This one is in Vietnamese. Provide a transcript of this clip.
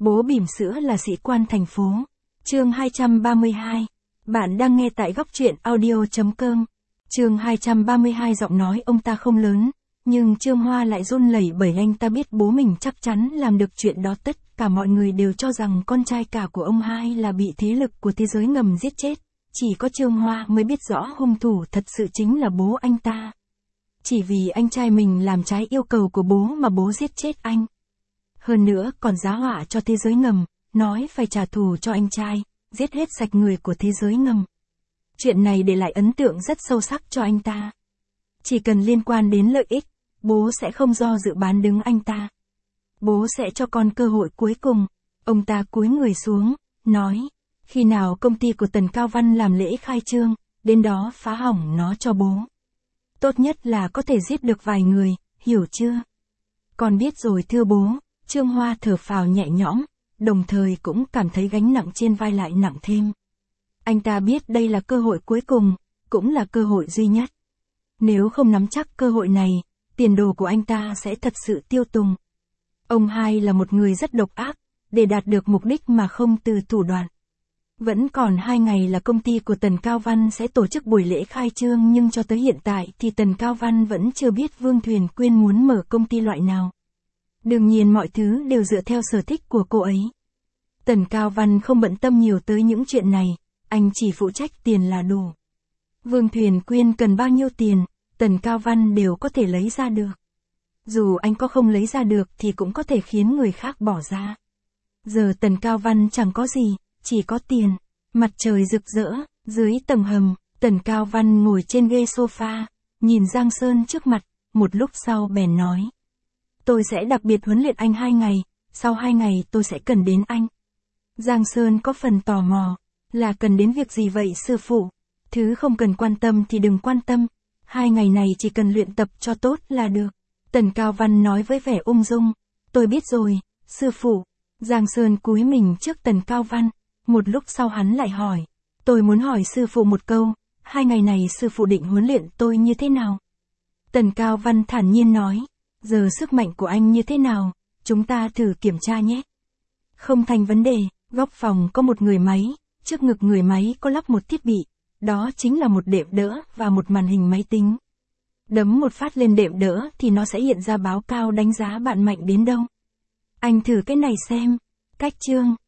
Bố bỉm sữa là sĩ quan thành phố. Chương 232. Bạn đang nghe tại góc truyện audio.com. Chương 232. Giọng nói ông ta không lớn, nhưng Trương Hoa lại run lẩy bởi anh ta biết bố mình chắc chắn làm được chuyện đó. Tất cả mọi người đều cho rằng con trai cả của ông hai là bị thế lực của thế giới ngầm giết chết. Chỉ có Trương Hoa mới biết rõ hung thủ thật sự chính là bố anh ta. Chỉ vì anh trai mình làm trái yêu cầu của bố mà bố giết chết anh. Hơn nữa còn giá họa cho thế giới ngầm, nói phải trả thù cho anh trai, giết hết sạch người của thế giới ngầm. Chuyện này để lại ấn tượng rất sâu sắc cho anh ta. Chỉ cần liên quan đến lợi ích, bố sẽ không do dự bán đứng anh ta. Bố sẽ cho con cơ hội cuối cùng. Ông ta cúi người xuống, nói, khi nào công ty của Tần Cao Văn làm lễ khai trương, đến đó phá hỏng nó cho bố. Tốt nhất là có thể giết được vài người, hiểu chưa? Con biết rồi thưa bố. Trương Hoa thở phào nhẹ nhõm, đồng thời cũng cảm thấy gánh nặng trên vai lại nặng thêm. Anh ta biết đây là cơ hội cuối cùng, cũng là cơ hội duy nhất. Nếu không nắm chắc cơ hội này, tiền đồ của anh ta sẽ thật sự tiêu tùng. Ông hai là một người rất độc ác, để đạt được mục đích mà không từ thủ đoạn. Vẫn còn 2 ngày là công ty của Tần Cao Văn sẽ tổ chức buổi lễ khai trương, nhưng cho tới hiện tại thì Tần Cao Văn vẫn chưa biết Vương Thuyền Quyên muốn mở công ty loại nào. Đương nhiên mọi thứ đều dựa theo sở thích của cô ấy. Tần Cao Văn không bận tâm nhiều tới những chuyện này, anh chỉ phụ trách tiền là đủ. Vương Thuyền Quyên cần bao nhiêu tiền, Tần Cao Văn đều có thể lấy ra được. Dù anh có không lấy ra được thì cũng có thể khiến người khác bỏ ra. Giờ Tần Cao Văn chẳng có gì, chỉ có tiền. Mặt trời rực rỡ, dưới tầng hầm, Tần Cao Văn ngồi trên ghế sofa, nhìn Giang Sơn trước mặt, một lúc sau bèn nói. Tôi sẽ đặc biệt huấn luyện anh 2 ngày, sau 2 ngày tôi sẽ cần đến anh. Giang Sơn có phần tò mò, là cần đến việc gì vậy sư phụ? Thứ không cần quan tâm thì đừng quan tâm, 2 ngày này chỉ cần luyện tập cho tốt là được. Tần Cao Văn nói với vẻ ung dung, tôi biết rồi, sư phụ. Giang Sơn cúi mình trước Tần Cao Văn, một lúc sau hắn lại hỏi, tôi muốn hỏi sư phụ một câu, 2 ngày này sư phụ định huấn luyện tôi như thế nào? Tần Cao Văn thản nhiên nói, giờ sức mạnh của anh như thế nào, chúng ta thử kiểm tra nhé. Không thành vấn đề, góc phòng có một người máy, trước ngực người máy có lắp một thiết bị, đó chính là một đệm đỡ và một màn hình máy tính. Đấm một phát lên đệm đỡ thì nó sẽ hiện ra báo cáo đánh giá bạn mạnh đến đâu. Anh thử cái này xem. Cách chương